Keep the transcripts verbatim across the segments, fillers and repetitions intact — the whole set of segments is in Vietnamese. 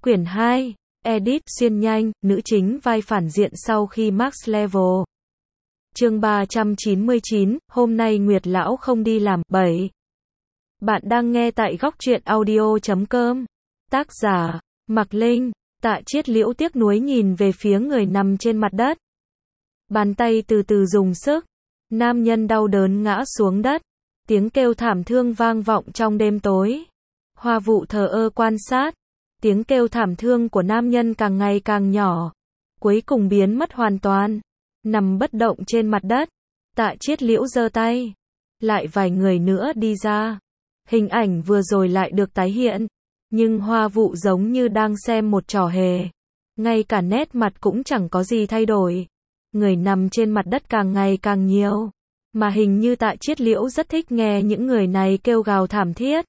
Quyển hai, Edit, xuyên nhanh, nữ chính vai phản diện sau khi max level. Chương ba trăm chín mươi chín, hôm nay Nguyệt Lão không đi làm. bảy. Bạn đang nghe tại góc truyện audio chấm com. Tác giả, Mạc Linh. Tạ Chiết Liễu tiếc nuối nhìn về phía người nằm trên mặt đất. Bàn tay từ từ dùng sức. Nam nhân đau đớn ngã xuống đất. Tiếng kêu thảm thương vang vọng trong đêm tối. Hoa Vụ thờ ơ quan sát. Tiếng kêu thảm thương của nam nhân càng ngày càng nhỏ. Cuối cùng biến mất hoàn toàn. Nằm bất động trên mặt đất. Tạ Chiết Liễu giơ tay. Lại vài người nữa đi ra. Hình ảnh vừa rồi lại được tái hiện. Nhưng Hoa Vụ giống như đang xem một trò hề. Ngay cả nét mặt cũng chẳng có gì thay đổi. Người nằm trên mặt đất càng ngày càng nhiều. Mà hình như Tạ Chiết Liễu rất thích nghe những người này kêu gào thảm thiết.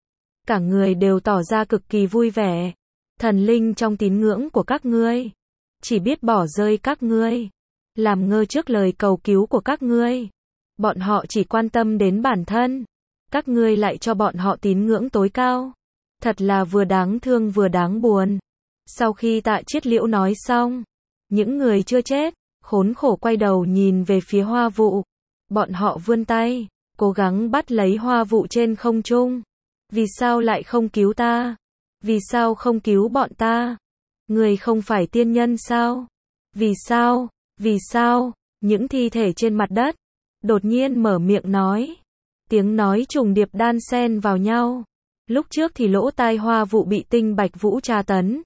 Cả người đều tỏ ra cực kỳ vui vẻ. Thần linh trong tín ngưỡng của các ngươi. Chỉ biết bỏ rơi các ngươi. Làm ngơ trước lời cầu cứu của các ngươi. Bọn họ chỉ quan tâm đến bản thân. Các ngươi lại cho bọn họ tín ngưỡng tối cao. Thật là vừa đáng thương vừa đáng buồn. Sau khi Tạ Chiết Liễu nói xong, những người chưa chết, khốn khổ quay đầu nhìn về phía Hoa Vụ. Bọn họ vươn tay, cố gắng bắt lấy Hoa Vụ trên không trung. Vì sao lại không cứu ta? Vì sao không cứu bọn ta? Người không phải tiên nhân sao? Vì sao? Vì sao? Những thi thể trên mặt đất đột nhiên mở miệng nói. Tiếng nói trùng điệp đan xen vào nhau. Lúc trước thì lỗ tai Hoa Vụ bị Tinh Bạch Vũ tra tấn.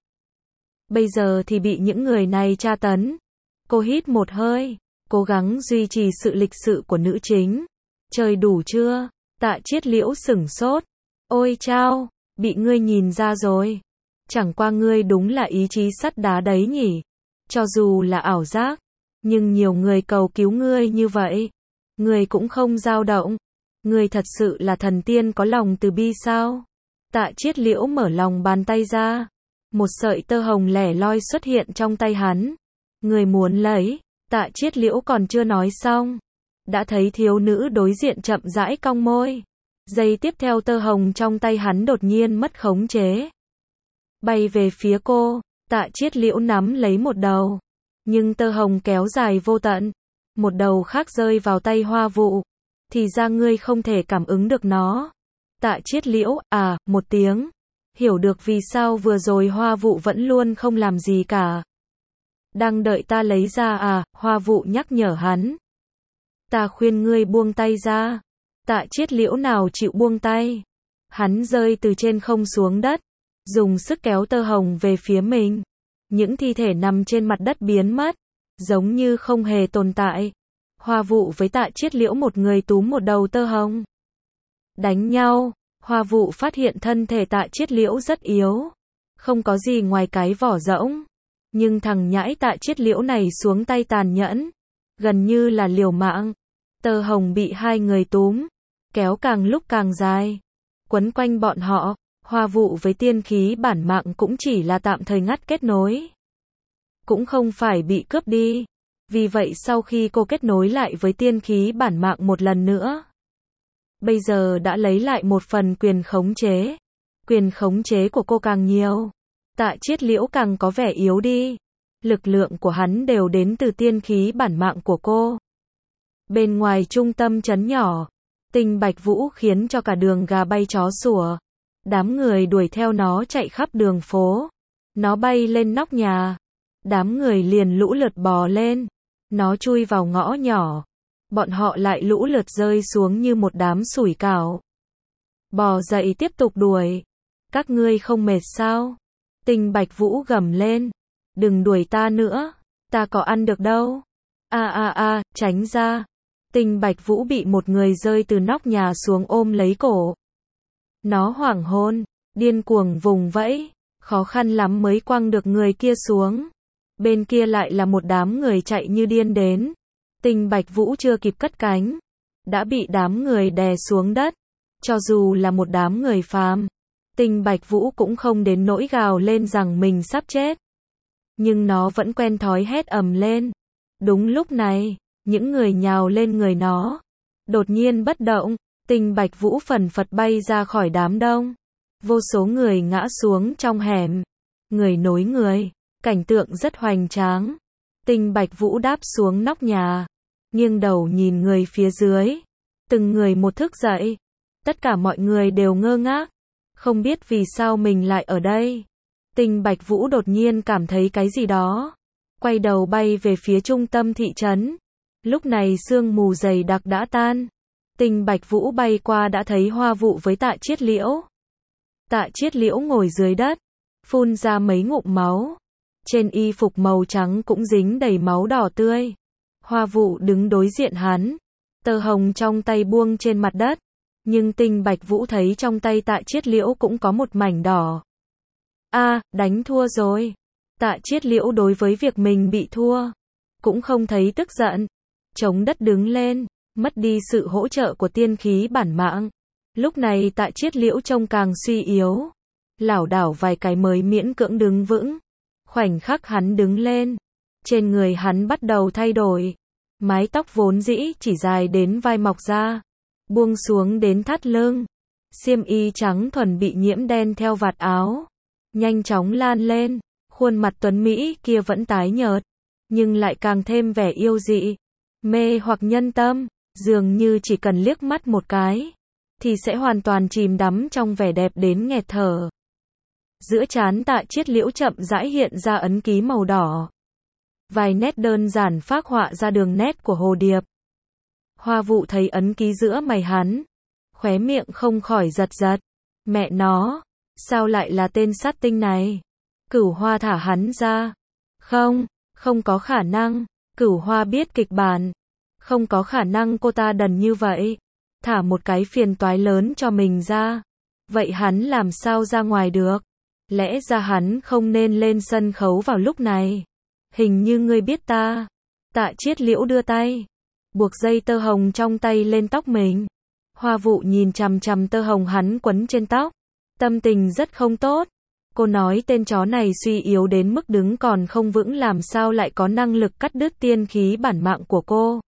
Bây giờ thì bị những người này tra tấn. Cô hít một hơi, cố gắng duy trì sự lịch sự của nữ chính. Trời đủ chưa? Tạ Chiết Liễu sửng sốt. Ôi chao, bị ngươi nhìn ra rồi. Chẳng qua ngươi đúng là ý chí sắt đá đấy nhỉ. Cho dù là ảo giác, nhưng nhiều người cầu cứu ngươi như vậy, ngươi cũng không dao động. Ngươi thật sự là thần tiên có lòng từ bi sao? Tạ Chiết Liễu mở lòng bàn tay ra. Một sợi tơ hồng lẻ loi xuất hiện trong tay hắn. Ngươi muốn lấy? Tạ Chiết Liễu còn chưa nói xong, đã thấy thiếu nữ đối diện chậm rãi cong môi. Giây tiếp theo tơ hồng trong tay hắn đột nhiên mất khống chế. Bay về phía cô. Tạ Chiết Liễu nắm lấy một đầu. Nhưng tơ hồng kéo dài vô tận. Một đầu khác rơi vào tay Hoa Vụ. Thì ra ngươi không thể cảm ứng được nó. Tạ Chiết Liễu, à, một tiếng. Hiểu được vì sao vừa rồi Hoa Vụ vẫn luôn không làm gì cả. Đang đợi ta lấy ra à, Hoa Vụ nhắc nhở hắn. Ta khuyên ngươi buông tay ra. Tạ Chiết Liễu nào chịu buông tay. Hắn rơi từ trên không xuống đất. Dùng sức kéo tơ hồng về phía mình. Những thi thể nằm trên mặt đất biến mất. Giống như không hề tồn tại. Hoa Vụ với Tạ Chiết Liễu một người túm một đầu tơ hồng. Đánh nhau. Hoa Vụ phát hiện thân thể Tạ Chiết Liễu rất yếu. Không có gì ngoài cái vỏ rỗng. Nhưng thằng nhãi Tạ Chiết Liễu này xuống tay tàn nhẫn. Gần như là liều mạng. Tơ hồng bị hai người túm. Kéo càng lúc càng dài. Quấn quanh bọn họ. Hoa Vụ với tiên khí bản mạng cũng chỉ là tạm thời ngắt kết nối. Cũng không phải bị cướp đi. Vì vậy sau khi cô kết nối lại với tiên khí bản mạng một lần nữa, bây giờ đã lấy lại một phần quyền khống chế. Quyền khống chế của cô càng nhiều. Tạ Chiết Liễu càng có vẻ yếu đi. Lực lượng của hắn đều đến từ tiên khí bản mạng của cô. Bên ngoài trung tâm trấn nhỏ, Tinh Bạch Vũ khiến cho cả đường gà bay chó sủa. Đám người đuổi theo nó chạy khắp đường phố. Nó bay lên nóc nhà. Đám người liền lũ lượt bò lên. Nó chui vào ngõ nhỏ. Bọn họ lại lũ lượt rơi xuống như một đám sủi cảo. Bò dậy tiếp tục đuổi. Các ngươi không mệt sao? Tinh Bạch Vũ gầm lên. Đừng đuổi ta nữa. Ta có ăn được đâu. A a a, tránh ra. Tinh Bạch Vũ bị một người rơi từ nóc nhà xuống ôm lấy cổ. Nó hoảng hồn, điên cuồng vùng vẫy. Khó khăn lắm mới quăng được người kia xuống. Bên kia lại là một đám người chạy như điên đến. Tinh Bạch Vũ chưa kịp cất cánh, đã bị đám người đè xuống đất. Cho dù là một đám người phàm, Tinh Bạch Vũ cũng không đến nỗi gào lên rằng mình sắp chết. Nhưng nó vẫn quen thói hét ầm lên. Đúng lúc này, những người nhào lên người nó. Đột nhiên bất động, Tinh Bạch Vũ phần phật bay ra khỏi đám đông. Vô số người ngã xuống trong hẻm. người nối người, cảnh tượng rất hoành tráng. Tinh Bạch Vũ đáp xuống nóc nhà, nghiêng đầu nhìn người phía dưới, từng người một thức dậy. Tất cả mọi người đều ngơ ngác, không biết vì sao mình lại ở đây. Tinh Bạch Vũ đột nhiên cảm thấy cái gì đó, quay đầu bay về phía trung tâm thị trấn. Lúc này sương mù dày đặc đã tan. Tinh Bạch Vũ bay qua đã thấy Hoa Vụ với Tạ Chiết Liễu. Tạ Chiết Liễu ngồi dưới đất, phun ra mấy ngụm máu. Trên y phục màu trắng cũng dính đầy máu đỏ tươi. Hoa Vụ đứng đối diện hắn, tơ hồng trong tay buông trên mặt đất. Nhưng Tinh Bạch Vũ thấy trong tay Tạ Chiết Liễu cũng có một mảnh đỏ. A, đánh thua rồi. Tạ Chiết Liễu đối với việc mình bị thua, cũng không thấy tức giận. Chống đất đứng lên, mất đi sự hỗ trợ của tiên khí bản mạng. Lúc này Tạ Chiết Liễu trông càng suy yếu. Lảo đảo vài cái mới miễn cưỡng đứng vững. Khoảnh khắc hắn đứng lên, trên người hắn bắt đầu thay đổi. Mái tóc vốn dĩ chỉ dài đến vai mọc ra, buông xuống đến thắt lưng. Xiêm y trắng thuần bị nhiễm đen theo vạt áo, nhanh chóng lan lên. Khuôn mặt tuấn Mỹ kia vẫn tái nhợt, nhưng lại càng thêm vẻ yêu dị, mê hoặc nhân tâm, dường như chỉ cần liếc mắt một cái, thì sẽ hoàn toàn chìm đắm trong vẻ đẹp đến nghẹt thở. Giữa trán Tạ Chiết Liễu chậm rãi hiện ra ấn ký màu đỏ. Vài nét đơn giản phác họa ra đường nét của hồ điệp. Hoa Vụ thấy ấn ký giữa mày hắn, khóe miệng không khỏi giật giật. Mẹ nó, sao lại là tên sát tinh này? Cửu Hoa thả hắn ra. Không, không có khả năng. Cửu Hoa biết kịch bản. Không có khả năng cô ta đần như vậy. Thả một cái phiền toái lớn cho mình ra. Vậy hắn làm sao ra ngoài được? Lẽ ra hắn không nên lên sân khấu vào lúc này. Hình như ngươi biết ta. Tạ Chiết Liễu đưa tay, buộc dây tơ hồng trong tay lên tóc mình. Hoa Vụ nhìn chằm chằm tơ hồng hắn quấn trên tóc. Tâm tình rất không tốt. Cô nói tên chó này suy yếu đến mức đứng còn không vững, làm sao lại có năng lực cắt đứt tiên khí bản mạng của cô.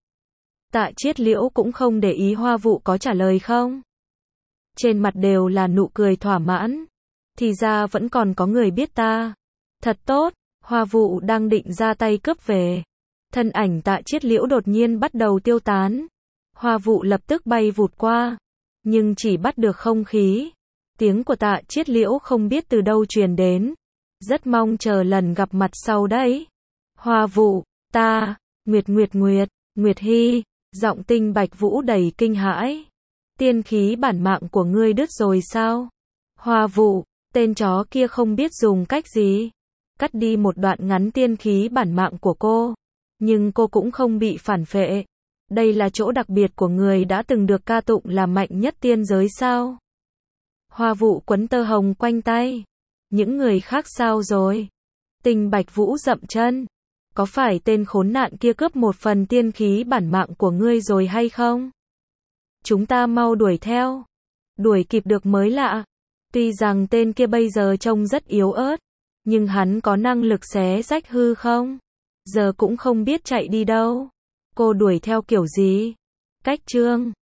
Tạ Chiết Liễu cũng không để ý Hoa Vụ có trả lời không. Trên mặt đều là nụ cười thỏa mãn. Thì ra vẫn còn có người biết ta. Thật tốt. Hoa Vụ đang định ra tay cướp về. Thân ảnh Tạ Chiết Liễu đột nhiên bắt đầu tiêu tán. Hoa Vụ lập tức bay vụt qua, nhưng chỉ bắt được không khí. Tiếng của Tạ Chiết Liễu không biết từ đâu truyền đến. Rất mong chờ lần gặp mặt sau đấy. Hoa Vụ, ta, Nguyệt Nguyệt Nguyệt, Nguyệt Hy, giọng Tinh Bạch Vũ đầy kinh hãi. Tiên khí bản mạng của ngươi đứt rồi sao? Hoa Vụ, tên chó kia không biết dùng cách gì. Cắt đi một đoạn ngắn tiên khí bản mạng của cô. Nhưng cô cũng không bị phản phệ. Đây là chỗ đặc biệt của người đã từng được ca tụng là mạnh nhất tiên giới sao? Hoa Vụ quấn tơ hồng quanh tay. Những người khác sao rồi? Tinh Bạch Vũ dậm chân. Có phải tên khốn nạn kia cướp một phần tiên khí bản mạng của ngươi rồi hay không? Chúng ta mau đuổi theo. Đuổi kịp được mới lạ. Tuy rằng tên kia bây giờ trông rất yếu ớt, nhưng hắn có năng lực xé rách hư không? Giờ cũng không biết chạy đi đâu. Cô đuổi theo kiểu gì? Cách chương